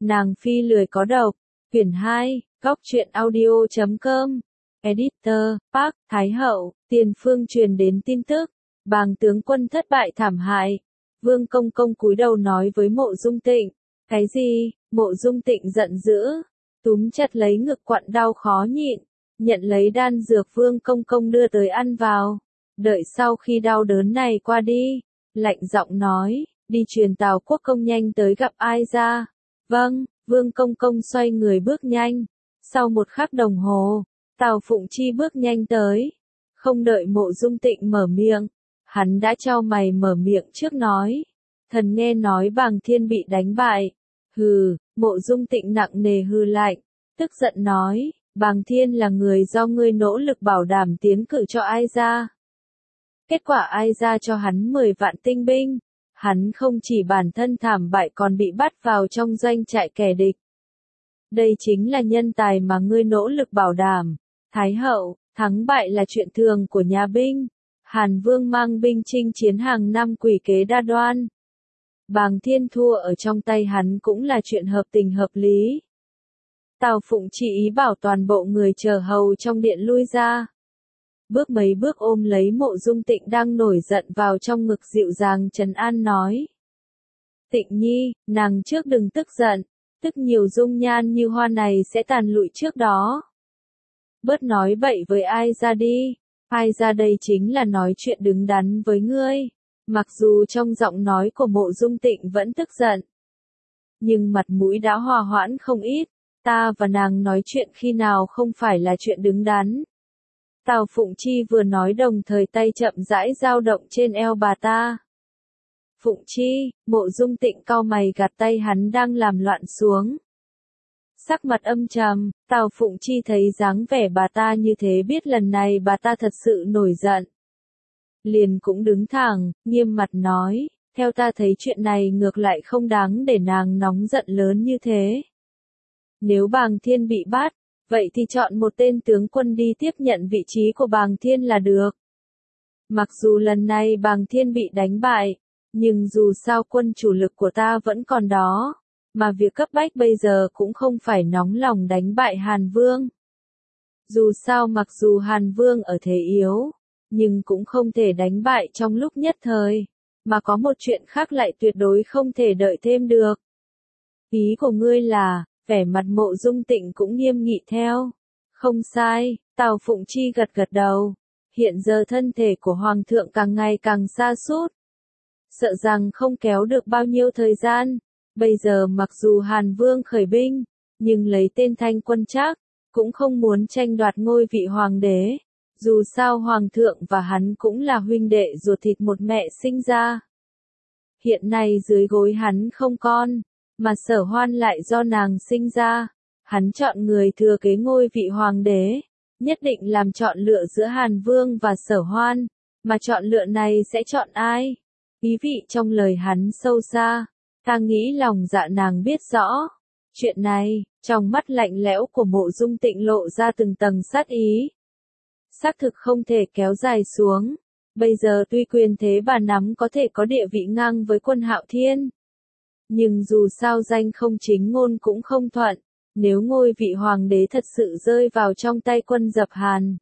Nàng phi lười có độc. Quyển 2, Góc truyện audio.com. Editor, Park, Thái Hậu. Tiền Phương truyền đến tin tức. Bàng tướng quân thất bại thảm hại. Vương Công Công cúi đầu nói với Mộ Dung Tịnh. Cái gì? Mộ Dung Tịnh giận dữ. Túm chặt lấy ngực quặn đau khó nhịn. Nhận lấy đan dược Vương Công Công đưa tới ăn vào. Đợi sau khi đau đớn này qua đi. Lạnh giọng nói, đi truyền Tào Quốc Công nhanh tới gặp ai ra. Vâng, Vương Công Công xoay người bước nhanh. Sau một khắc đồng hồ, Tào Phụng Chi bước nhanh tới. Không đợi Mộ Dung Tịnh mở miệng, hắn đã chau mày mở miệng trước nói. Thần nghe nói Bàng Thiên bị đánh bại. Hừ, Mộ Dung Tịnh nặng nề hừ lạnh, tức giận nói, Bàng Thiên là người do ngươi nỗ lực bảo đảm tiến cử cho ai ra. Kết quả ai ra cho hắn 10 vạn tinh binh. Hắn không chỉ bản thân thảm bại còn bị bắt vào trong doanh trại kẻ địch. Đây chính là nhân tài mà ngươi nỗ lực bảo đảm. Thái hậu, thắng bại là chuyện thường của nhà binh. Hàn Vương mang binh chinh chiến hàng năm quỷ kế đa đoan. Bàng Thiên thua ở trong tay hắn cũng là chuyện hợp tình hợp lý. Tào Phụng chỉ ý bảo toàn bộ người chờ hầu trong điện lui ra. Bước mấy bước ôm lấy Mộ Dung Tịnh đang nổi giận vào trong ngực dịu dàng trấn an nói. Tịnh nhi, nàng trước đừng tức giận, tức nhiều dung nhan như hoa này sẽ tàn lụi trước đó. Bớt nói bậy với ai ra đi, ai ra đây chính là nói chuyện đứng đắn với ngươi. Mặc dù trong giọng nói của Mộ Dung Tịnh vẫn tức giận, nhưng mặt mũi đã hòa hoãn không ít, ta và nàng nói chuyện khi nào không phải là chuyện đứng đắn. Tào Phụng Chi vừa nói đồng thời tay chậm rãi dao động trên eo bà ta. Phụng Chi, Mộ Dung Tịnh cau mày gạt tay hắn đang làm loạn xuống. Sắc mặt âm trầm, Tào Phụng Chi thấy dáng vẻ bà ta như thế biết lần này bà ta thật sự nổi giận. Liền cũng đứng thẳng, nghiêm mặt nói, theo ta thấy chuyện này ngược lại không đáng để nàng nóng giận lớn như thế. Nếu Bàng Thiên bị bắt, vậy thì chọn một tên tướng quân đi tiếp nhận vị trí của Bàng Thiên là được. Mặc dù lần này Bàng Thiên bị đánh bại, nhưng dù sao quân chủ lực của ta vẫn còn đó, mà việc cấp bách bây giờ cũng không phải nóng lòng đánh bại Hàn Vương. Dù sao mặc dù Hàn Vương ở thế yếu, nhưng cũng không thể đánh bại trong lúc nhất thời, mà có một chuyện khác lại tuyệt đối không thể đợi thêm được. Ý của ngươi là, vẻ mặt Mộ Dung Tịnh cũng nghiêm nghị theo. Không sai, Tào Phụng Chi gật gật đầu. Hiện giờ thân thể của Hoàng thượng càng ngày càng sa sút, sợ rằng không kéo được bao nhiêu thời gian. Bây giờ mặc dù Hàn Vương khởi binh, nhưng lấy tên Thanh Quân Trác, cũng không muốn tranh đoạt ngôi vị hoàng đế. Dù sao Hoàng thượng và hắn cũng là huynh đệ ruột thịt một mẹ sinh ra. Hiện nay dưới gối hắn không con, mà Sở Hoan lại do nàng sinh ra. Hắn chọn người thừa kế ngôi vị hoàng đế, nhất định làm chọn lựa giữa Hàn Vương và Sở Hoan, mà chọn lựa này sẽ chọn ai? Ý vị trong lời hắn sâu xa, ta nghĩ lòng dạ nàng biết rõ. Chuyện này, trong mắt lạnh lẽo của Mộ Dung Tịnh lộ ra từng tầng sát ý. Xác thực không thể kéo dài xuống. Bây giờ tuy quyền thế bà nắm có thể có địa vị ngang với Quân Hạo Thiên, nhưng dù sao danh không chính ngôn cũng không thuận. Nếu ngôi vị hoàng đế thật sự rơi vào trong tay quân Dập Hàn,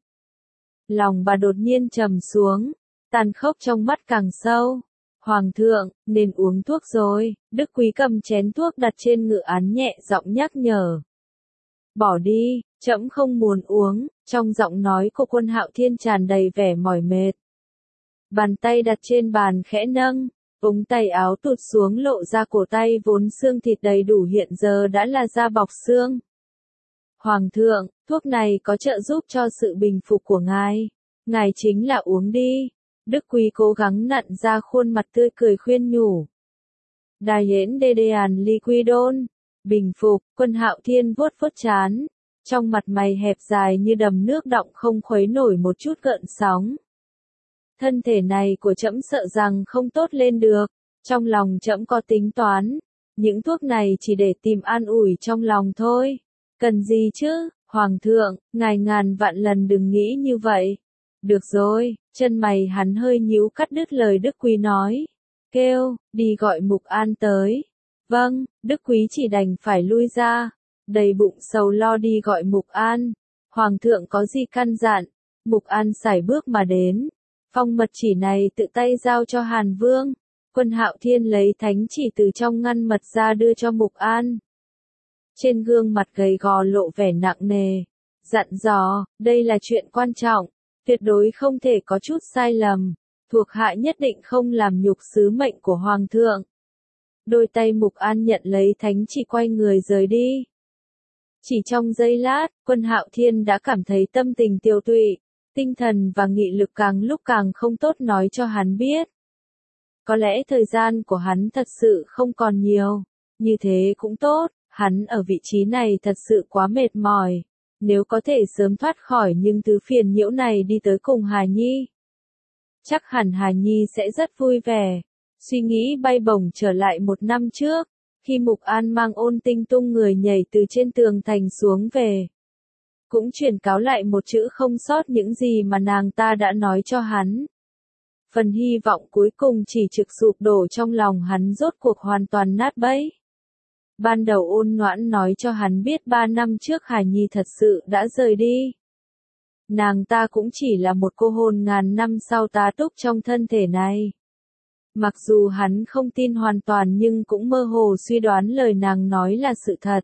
lòng bà đột nhiên trầm xuống, tàn khốc trong mắt càng sâu. Hoàng thượng, nên uống thuốc rồi. Đức Quý cầm chén thuốc đặt trên ngự án nhẹ giọng nhắc nhở. Bỏ đi, trẫm không muốn uống. Trong giọng nói của Quân Hạo Thiên tràn đầy vẻ mỏi mệt. Bàn tay đặt trên bàn khẽ nâng, ống tay áo tụt xuống lộ ra cổ tay vốn xương thịt đầy đủ hiện giờ đã là da bọc xương. Hoàng thượng, thuốc này có trợ giúp cho sự bình phục của ngài. Ngài chính là uống đi. Đức Quý cố gắng nặn ra khuôn mặt tươi cười khuyên nhủ. Đài hễn đê đê àn ly quy đôn. Bình phục, Quân Hạo Thiên vuốt vuốt trán. Trong mặt mày hẹp dài như đầm nước đọng không khuấy nổi một chút gợn sóng. Thân thể này của trẫm sợ rằng không tốt lên được. Trong lòng trẫm có tính toán. Những thuốc này chỉ để tìm an ủi trong lòng thôi. Cần gì chứ, Hoàng thượng, ngài ngàn vạn lần đừng nghĩ như vậy. Được rồi, chân mày hắn hơi nhíu cắt đứt lời Đức Quý nói. Kêu, đi gọi Mục An tới. Vâng, Đức Quý chỉ đành phải lui ra, đầy bụng sầu lo đi gọi Mục An. Hoàng thượng có gì căn dặn? Mục An sải bước mà đến. Phong mật chỉ này tự tay giao cho Hàn Vương. Quân Hạo Thiên lấy thánh chỉ từ trong ngăn mật ra đưa cho Mục An. Trên gương mặt gầy gò lộ vẻ nặng nề. Dặn dò, đây là chuyện quan trọng, tuyệt đối không thể có chút sai lầm. Thuộc hạ nhất định không làm nhục sứ mệnh của Hoàng thượng. Đôi tay Mục An nhận lấy thánh chỉ quay người rời đi. Chỉ trong giây lát, Quân Hạo Thiên đã cảm thấy tâm tình tiêu tụy, tinh thần và nghị lực càng lúc càng không tốt nói cho hắn biết. Có lẽ thời gian của hắn thật sự không còn nhiều, như thế cũng tốt, hắn ở vị trí này thật sự quá mệt mỏi. Nếu có thể sớm thoát khỏi những thứ phiền nhiễu này đi tới cùng Hà Nhi, chắc hẳn Hà Nhi sẽ rất vui vẻ. Suy nghĩ bay bổng trở lại một năm trước, khi Mục An mang Ôn Tinh tung người nhảy từ trên tường thành xuống về. Cũng truyền cáo lại một chữ không sót những gì mà nàng ta đã nói cho hắn. Phần hy vọng cuối cùng chỉ trực sụp đổ trong lòng hắn rốt cuộc hoàn toàn nát bấy. Ban đầu Ôn Noãn nói cho hắn biết 3 năm trước Hà Nhi thật sự đã rời đi. Nàng ta cũng chỉ là một cô hồn ngàn năm sau tá túc trong thân thể này. Mặc dù hắn không tin hoàn toàn nhưng cũng mơ hồ suy đoán lời nàng nói là sự thật.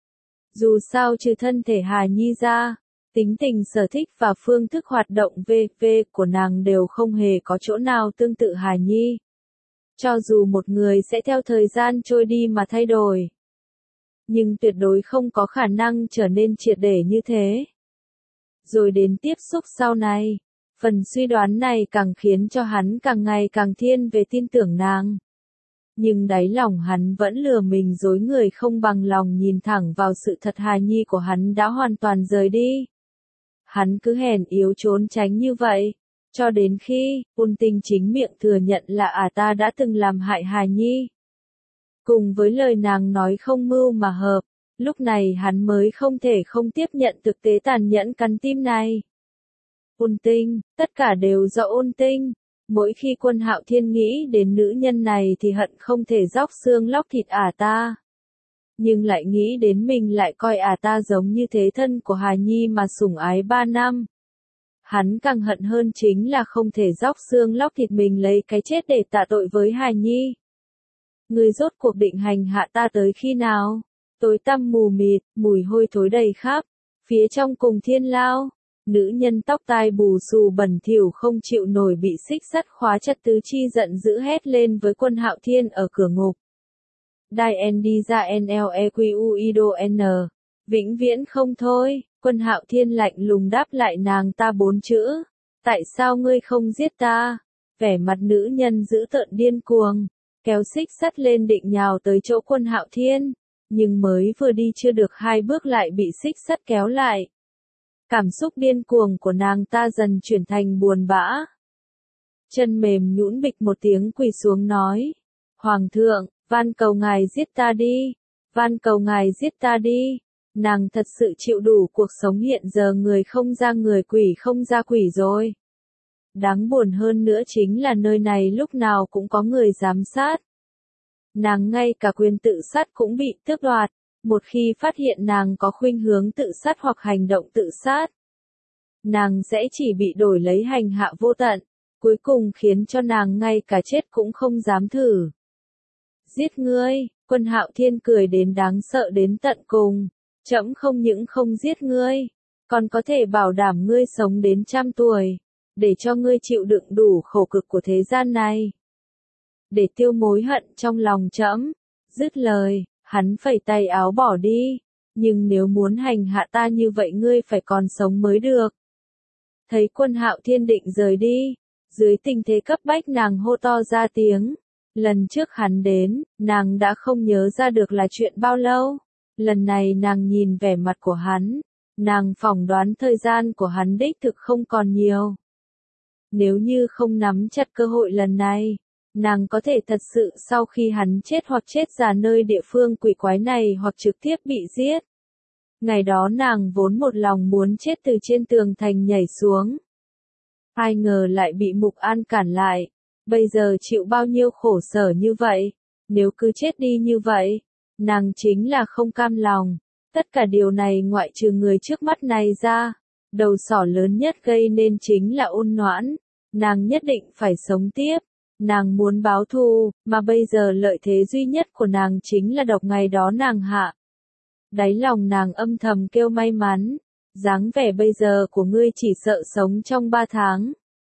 Dù sao trừ thân thể Hà Nhi ra, tính tình sở thích và phương thức hoạt động v.v. của nàng đều không hề có chỗ nào tương tự Hà Nhi. Cho dù một người sẽ theo thời gian trôi đi mà thay đổi, nhưng tuyệt đối không có khả năng trở nên triệt để như thế. Rồi đến tiếp xúc sau này, phần suy đoán này càng khiến cho hắn càng ngày càng thiên về tin tưởng nàng. Nhưng đáy lòng hắn vẫn lừa mình dối người không bằng lòng nhìn thẳng vào sự thật Hà Nhi của hắn đã hoàn toàn rời đi. Hắn cứ hèn yếu trốn tránh như vậy, cho đến khi Ôn Tinh chính miệng thừa nhận là ta đã từng làm hại Hà Nhi. Cùng với lời nàng nói không mưu mà hợp, lúc này hắn mới không thể không tiếp nhận thực tế tàn nhẫn cắn tim này. Ôn Tinh, tất cả đều do Ôn Tinh. Mỗi khi Quân Hạo Thiên nghĩ đến nữ nhân này thì hận không thể róc xương lóc thịt ta. Nhưng lại nghĩ đến mình lại coi ta giống như thế thân của Hà Nhi mà sủng ái 3 năm. Hắn càng hận hơn chính là không thể róc xương lóc thịt mình lấy cái chết để tạ tội với Hà Nhi. Ngươi rốt cuộc định hành hạ ta tới khi nào? Tối tăm mù mịt, mùi hôi thối đầy khắp. Phía trong cùng thiên lao, nữ nhân tóc tai bù xù bẩn thỉu không chịu nổi bị xích sắt khóa chặt tứ chi giận dữ hét lên với Quân Hạo Thiên ở cửa ngục. Đai en đi ra NLEQUIDO N. Vĩnh viễn không thôi, Quân Hạo Thiên lạnh lùng đáp lại nàng ta 4 chữ. Tại sao ngươi không giết ta? Vẻ mặt nữ nhân dữ tợn điên cuồng, kéo xích sắt lên định nhào tới chỗ Quân Hạo Thiên. Nhưng mới vừa đi chưa được 2 bước lại bị xích sắt kéo lại. Cảm xúc điên cuồng của nàng ta dần chuyển thành buồn bã. Chân mềm nhũn bịch một tiếng quỳ xuống nói. Hoàng thượng, van cầu ngài giết ta đi. Van cầu ngài giết ta đi. Nàng thật sự chịu đủ cuộc sống hiện giờ người không ra người quỷ không ra quỷ rồi. Đáng buồn hơn nữa chính là nơi này lúc nào cũng có người giám sát. Nàng ngay cả quyền tự sát cũng bị tước đoạt. Một khi phát hiện nàng có khuynh hướng tự sát hoặc hành động tự sát, nàng sẽ chỉ bị đổi lấy hành hạ vô tận, cuối cùng khiến cho nàng ngay cả chết cũng không dám thử. Giết ngươi, Quân Hạo Thiên cười đến đáng sợ đến tận cùng. Trẫm không những không giết ngươi, còn có thể bảo đảm ngươi sống đến 100 tuổi, để cho ngươi chịu đựng đủ khổ cực của thế gian này. Để tiêu mối hận trong lòng trẫm. Dứt lời, hắn phẩy tay áo bỏ đi. Nhưng nếu muốn hành hạ ta như vậy ngươi phải còn sống mới được. Thấy Quân Hạo Thiên định rời đi, dưới tình thế cấp bách nàng hô to ra tiếng. Lần trước hắn đến, nàng đã không nhớ ra được là chuyện bao lâu. Lần này nàng nhìn vẻ mặt của hắn, nàng phỏng đoán thời gian của hắn đích thực không còn nhiều. Nếu như không nắm chặt cơ hội lần này, nàng có thể thật sự sau khi hắn chết hoặc chết già nơi địa phương quỷ quái này hoặc trực tiếp bị giết. Ngày đó nàng vốn một lòng muốn chết từ trên tường thành nhảy xuống. Ai ngờ lại bị Mục An cản lại, bây giờ chịu bao nhiêu khổ sở như vậy. Nếu cứ chết đi như vậy, nàng chính là không cam lòng. Tất cả điều này ngoại trừ người trước mắt này ra, đầu sỏ lớn nhất gây nên chính là Ôn Noãn. Nàng nhất định phải sống tiếp. Nàng muốn báo thù, mà bây giờ lợi thế duy nhất của nàng chính là độc ngày đó nàng hạ. Đáy lòng nàng âm thầm kêu may mắn. Dáng vẻ bây giờ của ngươi chỉ sợ sống trong 3 tháng.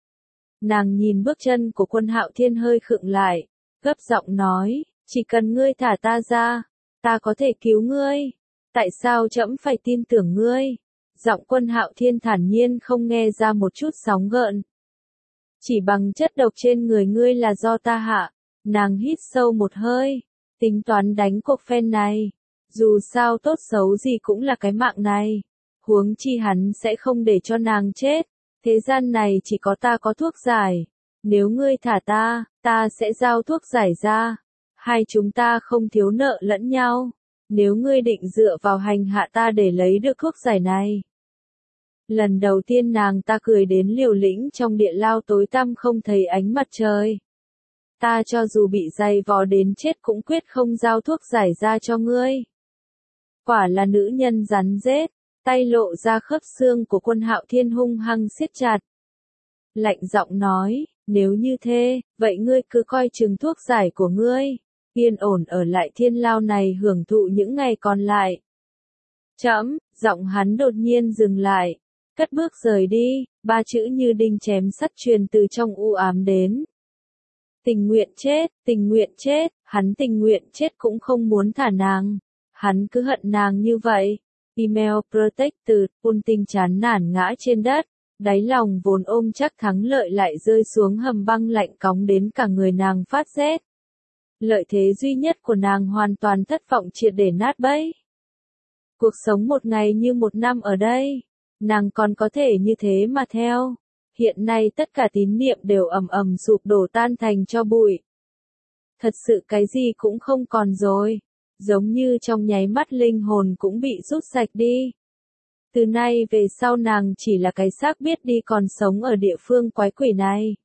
Nàng nhìn bước chân của Quân Hạo Thiên hơi khựng lại, gấp giọng nói, chỉ cần ngươi thả ta ra, ta có thể cứu ngươi. Tại sao trẫm phải tin tưởng ngươi? Giọng Quân Hạo Thiên thản nhiên không nghe ra một chút sóng gợn. Chỉ bằng chất độc trên người ngươi là do ta hạ. Nàng hít sâu một hơi, tính toán đánh cuộc phen này. Dù sao tốt xấu gì cũng là cái mạng này. Huống chi hắn sẽ không để cho nàng chết. Thế gian này chỉ có ta có thuốc giải. Nếu ngươi thả ta, ta sẽ giao thuốc giải ra. Hai chúng ta không thiếu nợ lẫn nhau. Nếu ngươi định dựa vào hành hạ ta để lấy được thuốc giải này. Lần đầu tiên nàng ta cười đến liều lĩnh trong địa lao tối tăm không thấy ánh mặt trời. Ta cho dù bị dày vò đến chết cũng quyết không giao thuốc giải ra cho ngươi. Quả là nữ nhân rắn rết, tay lộ ra khớp xương của Quân Hạo Thiên hung hăng siết chặt. Lạnh giọng nói, nếu như thế, vậy ngươi cứ coi chừng thuốc giải của ngươi, yên ổn ở lại thiên lao này hưởng thụ những ngày còn lại. Trẫm, giọng hắn đột nhiên dừng lại, cất bước rời đi, 3 chữ như đinh chém sắt truyền từ trong u ám đến. Tình nguyện chết, hắn tình nguyện chết cũng không muốn thả nàng. Hắn cứ hận nàng như vậy. Email Protector, Ôn Tinh chán nản ngã trên đất, đáy lòng vốn ôm chắc thắng lợi lại rơi xuống hầm băng lạnh cóng đến cả người nàng phát rét. Lợi thế duy nhất của nàng hoàn toàn thất vọng triệt để nát bấy. Cuộc sống một ngày như một năm ở đây, nàng còn có thể như thế mà theo. Hiện nay tất cả tín niệm đều ầm ầm sụp đổ tan thành tro bụi. Thật sự cái gì cũng không còn rồi. Giống như trong nháy mắt linh hồn cũng bị rút sạch đi. Từ nay về sau nàng chỉ là cái xác biết đi còn sống ở địa phương quái quỷ này.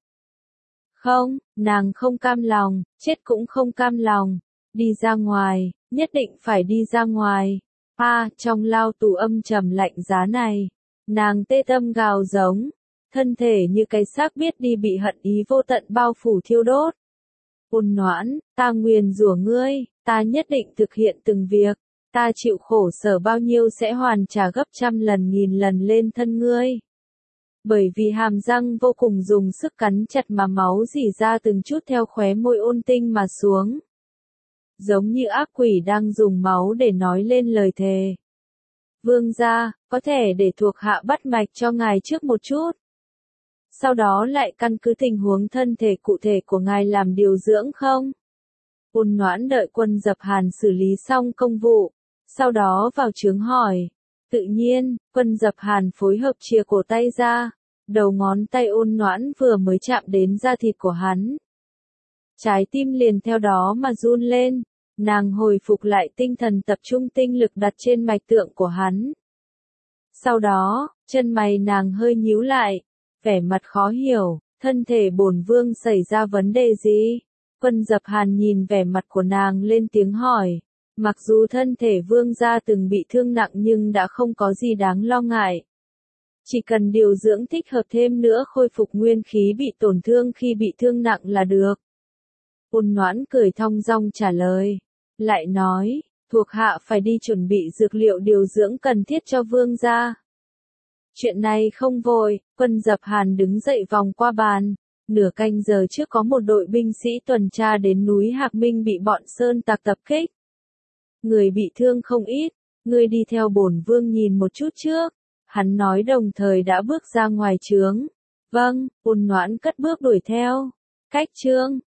Không, nàng không cam lòng, chết cũng không cam lòng. Đi ra ngoài, nhất định phải đi ra ngoài. Trong lao tù âm trầm lạnh giá này, nàng tê tâm gào giống, thân thể như cái xác biết đi bị hận ý vô tận bao phủ thiêu đốt. Ôn Noãn, ta nguyền rủa ngươi, ta nhất định thực hiện từng việc, ta chịu khổ sở bao nhiêu sẽ hoàn trả gấp trăm lần nghìn lần lên thân ngươi. Bởi vì hàm răng vô cùng dùng sức cắn chặt mà máu rỉ ra từng chút theo khóe môi Ôn Tinh mà xuống. Giống như ác quỷ đang dùng máu để nói lên lời thề. Vương gia, có thể để thuộc hạ bắt mạch cho ngài trước một chút. Sau đó lại căn cứ tình huống thân thể cụ thể của ngài làm điều dưỡng không? Ôn Noãn đợi Quân Dập Hàn xử lý xong công vụ, sau đó vào trướng hỏi. Tự nhiên, Quân Dập Hàn phối hợp chìa cổ tay ra, đầu ngón tay Ôn Noãn vừa mới chạm đến da thịt của hắn. Trái tim liền theo đó mà run lên, nàng hồi phục lại tinh thần tập trung tinh lực đặt trên mạch tượng của hắn. Sau đó, chân mày nàng hơi nhíu lại, vẻ mặt khó hiểu, thân thể bổn vương xảy ra vấn đề gì? Quân Dập Hàn nhìn vẻ mặt của nàng lên tiếng hỏi, mặc dù thân thể vương gia từng bị thương nặng nhưng đã không có gì đáng lo ngại. Chỉ cần điều dưỡng thích hợp thêm nữa khôi phục nguyên khí bị tổn thương khi bị thương nặng là được. Ôn Noãn cười thong dong trả lời, lại nói, thuộc hạ phải đi chuẩn bị dược liệu điều dưỡng cần thiết cho vương gia. Chuyện này không vội, Quân Dập Hàn đứng dậy vòng qua bàn. Nửa canh giờ trước có một đội binh sĩ tuần tra đến núi Hạc Minh bị bọn sơn tặc tập kích. Người bị thương không ít, ngươi đi theo bổn vương nhìn một chút trước. Hắn nói đồng thời đã bước ra ngoài trướng. Vâng, Ôn Noãn cất bước đuổi theo. Cách trương,